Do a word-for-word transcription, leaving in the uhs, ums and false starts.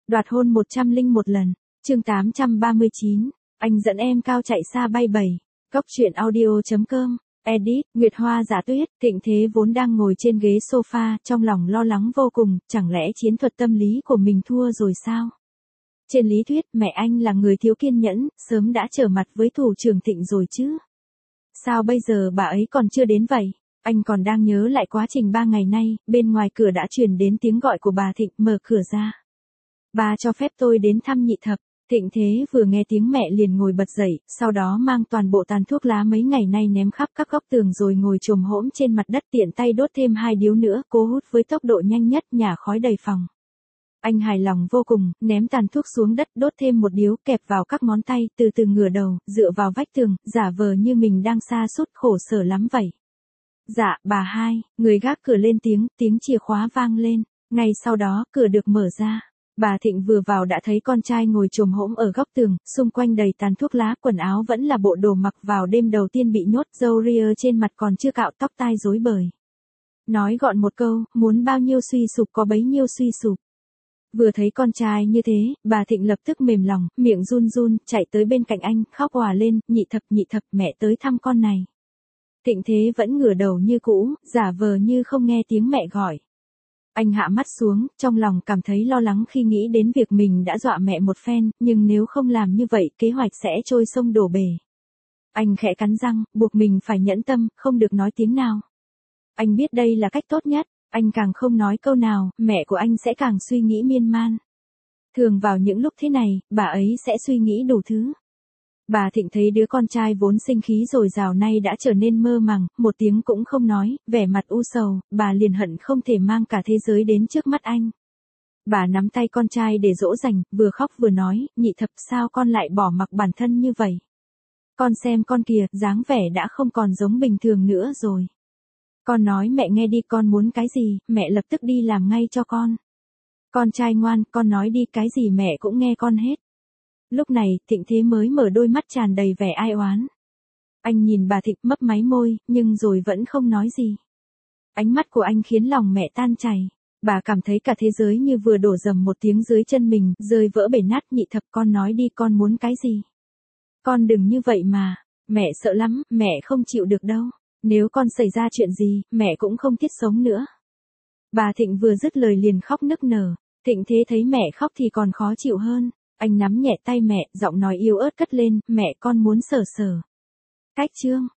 Đoạt hôn một trăm lẻ một lần. Chương tám trăm ba mươi chín. Anh dẫn em cao chạy xa bay bầy. Góc truyện audio chấm com. Edit, Nguyệt Hoa Giả Tuyết. Thịnh Thế vốn đang ngồi trên ghế sofa, trong lòng lo lắng vô cùng, chẳng lẽ chiến thuật tâm lý của mình thua rồi sao? Trên lý thuyết, mẹ anh là người thiếu kiên nhẫn, sớm đã trở mặt với thủ trưởng Thịnh rồi chứ. Sao bây giờ bà ấy còn chưa đến vậy? Anh còn đang nhớ lại quá trình ba ngày nay, bên ngoài cửa đã truyền đến tiếng gọi của bà Thịnh, mở cửa ra. Bà cho phép tôi đến thăm nhị thập. Thịnh Thế vừa nghe tiếng mẹ liền ngồi bật dậy, sau đó mang toàn bộ tàn thuốc lá mấy ngày nay ném khắp các góc tường rồi ngồi chồm hổm trên mặt đất, tiện tay đốt thêm hai điếu nữa, cố hút với tốc độ nhanh nhất, nhả khói đầy phòng. Anh hài lòng vô cùng, ném tàn thuốc xuống đất, đốt thêm một điếu, kẹp vào các ngón tay, từ từ ngửa đầu, dựa vào vách tường, giả vờ như mình đang sa sút khổ sở lắm vậy. Dạ, bà hai. Người gác cửa lên tiếng, tiếng chìa khóa vang lên. Ngay sau đó, cửa được mở ra. Bà Thịnh vừa vào đã thấy con trai ngồi chồm hổm ở góc tường, xung quanh đầy tàn thuốc lá, quần áo vẫn là bộ đồ mặc vào đêm đầu tiên bị nhốt, râu ria trên mặt còn chưa cạo, tóc tai rối bời. Nói gọn một câu, muốn bao nhiêu suy sụp có bấy nhiêu suy sụp. Vừa thấy con trai như thế, bà Thịnh lập tức mềm lòng, miệng run run, chạy tới bên cạnh anh, khóc òa lên, nhị thập nhị thập, mẹ tới thăm con này. Thịnh Thế vẫn ngửa đầu như cũ, giả vờ như không nghe tiếng mẹ gọi. Anh hạ mắt xuống, trong lòng cảm thấy lo lắng khi nghĩ đến việc mình đã dọa mẹ một phen, nhưng nếu không làm như vậy, kế hoạch sẽ trôi sông đổ bể. Anh khẽ cắn răng, buộc mình phải nhẫn tâm, không được nói tiếng nào. Anh biết đây là cách tốt nhất, anh càng không nói câu nào, mẹ của anh sẽ càng suy nghĩ miên man. Thường vào những lúc thế này, bà ấy sẽ suy nghĩ đủ thứ. Bà Thịnh thấy đứa con trai vốn sinh khí dồi dào nay đã trở nên mơ màng, một tiếng cũng không nói, vẻ mặt u sầu, bà liền hận không thể mang cả thế giới đến trước mắt anh. Bà nắm tay con trai để dỗ dành, vừa khóc vừa nói, nhị thập sao con lại bỏ mặc bản thân như vậy? Con xem con kìa, dáng vẻ đã không còn giống bình thường nữa rồi. Con nói mẹ nghe đi, con muốn cái gì, mẹ lập tức đi làm ngay cho con. Con trai ngoan, con nói đi, cái gì mẹ cũng nghe con hết. Lúc này, Thịnh Thế mới mở đôi mắt tràn đầy vẻ ai oán. Anh nhìn bà Thịnh mấp máy môi, nhưng rồi vẫn không nói gì. Ánh mắt của anh khiến lòng mẹ tan chảy. Bà cảm thấy cả thế giới như vừa đổ dầm một tiếng dưới chân mình, rơi vỡ bể nát. Nhị thập, con nói đi, con muốn cái gì? Con đừng như vậy mà, mẹ sợ lắm, mẹ không chịu được đâu. Nếu con xảy ra chuyện gì, mẹ cũng không thiết sống nữa. Bà Thịnh vừa dứt lời liền khóc nức nở. Thịnh Thế thấy mẹ khóc thì còn khó chịu hơn. Anh nắm nhẹ tay mẹ, giọng nói yếu ớt cất lên, mẹ con muốn sờ sờ. Cách trương,